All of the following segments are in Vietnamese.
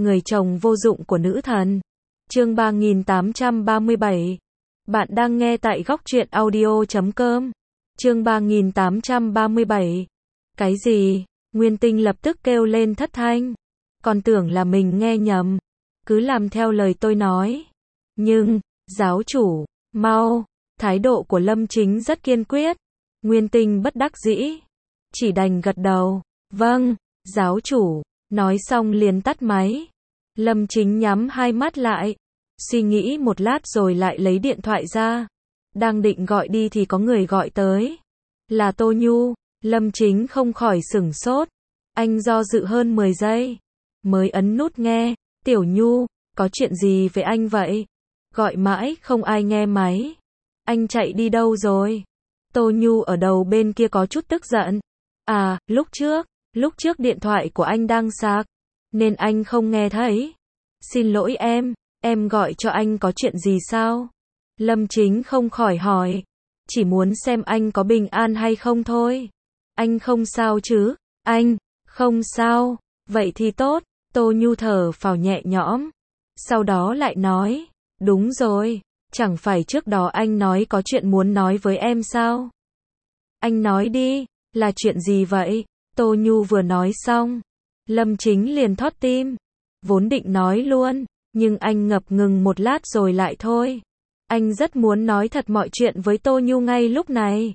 Người chồng vô dụng của nữ thần. Chương 3837. Bạn đang nghe tại góc truyện audio.com. Chương 3837. Cái gì? Nguyên Tinh lập tức kêu lên thất thanh. Còn tưởng là mình nghe nhầm. Cứ làm theo lời tôi nói. Nhưng, giáo chủ, mau. Thái độ của Lâm Chính rất kiên quyết. Nguyên Tinh bất đắc dĩ. Chỉ đành gật đầu. Vâng, giáo chủ. Nói xong liền tắt máy. Lâm Chính nhắm hai mắt lại. Suy nghĩ một lát rồi lại lấy điện thoại ra. Đang định gọi đi thì có người gọi tới. Là Tô Nhu. Lâm Chính không khỏi sửng sốt. Anh do dự hơn 10 giây. Mới ấn nút nghe. Tiểu Nhu, có chuyện gì với anh vậy? Gọi mãi không ai nghe máy. Anh chạy đi đâu rồi? Tô Nhu ở đầu bên kia có chút tức giận. À, lúc trước điện thoại của anh đang sạc, nên anh không nghe thấy. Xin lỗi em gọi cho anh có chuyện gì sao? Lâm Chính không khỏi hỏi. Chỉ muốn xem anh có bình an hay không thôi. Anh không sao chứ? Anh, không sao. Vậy thì tốt. Tô Nhu thở phào nhẹ nhõm. Sau đó lại nói. Đúng rồi. Chẳng phải trước đó anh nói có chuyện muốn nói với em sao? Anh nói đi. Là chuyện gì vậy? Tô Nhu vừa nói xong. Lâm Chính liền thót tim. Vốn định nói luôn. Nhưng anh ngập ngừng một lát rồi lại thôi. Anh rất muốn nói thật mọi chuyện với Tô Nhu ngay lúc này.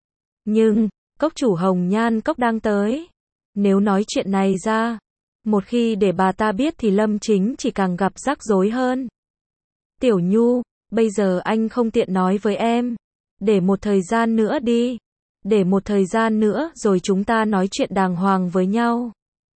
Nhưng, cốc chủ Hồng Nhan Cốc đang tới. Nếu nói chuyện này ra, một khi để bà ta biết thì Lâm Chính chỉ càng gặp rắc rối hơn. Tiểu Nhu, bây giờ anh không tiện nói với em. Để một thời gian nữa đi. Để một thời gian nữa rồi chúng ta nói chuyện đàng hoàng với nhau.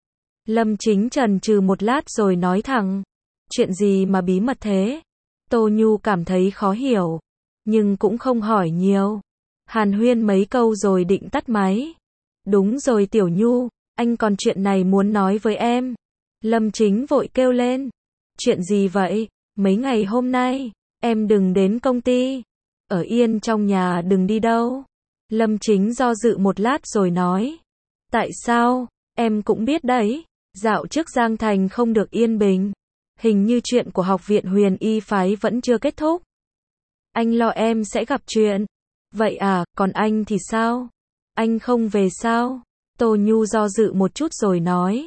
Lâm Chính chần chừ một lát rồi nói thẳng. Chuyện gì mà bí mật thế? Tô Nhu cảm thấy khó hiểu. Nhưng cũng không hỏi nhiều. Hàn huyên mấy câu rồi định tắt máy. Đúng rồi Tiểu Nhu, anh còn chuyện này muốn nói với em. Lâm Chính vội kêu lên. Chuyện gì vậy? Mấy ngày hôm nay, em đừng đến công ty. Ở yên trong nhà đừng đi đâu. Lâm Chính do dự một lát rồi nói. Tại sao? Em cũng biết đấy. Dạo trước Giang Thành không được yên bình. Hình như chuyện của học viện Huyền Y phái vẫn chưa kết thúc. Anh lo em sẽ gặp chuyện. Vậy à, còn anh thì sao? Anh không về sao? Tô Nhu do dự một chút rồi nói.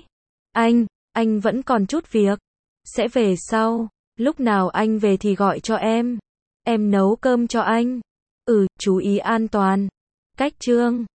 Anh vẫn còn chút việc. Sẽ về sau. Lúc nào anh về thì gọi cho em. Em nấu cơm cho anh. Chú ý an toàn. Cách chương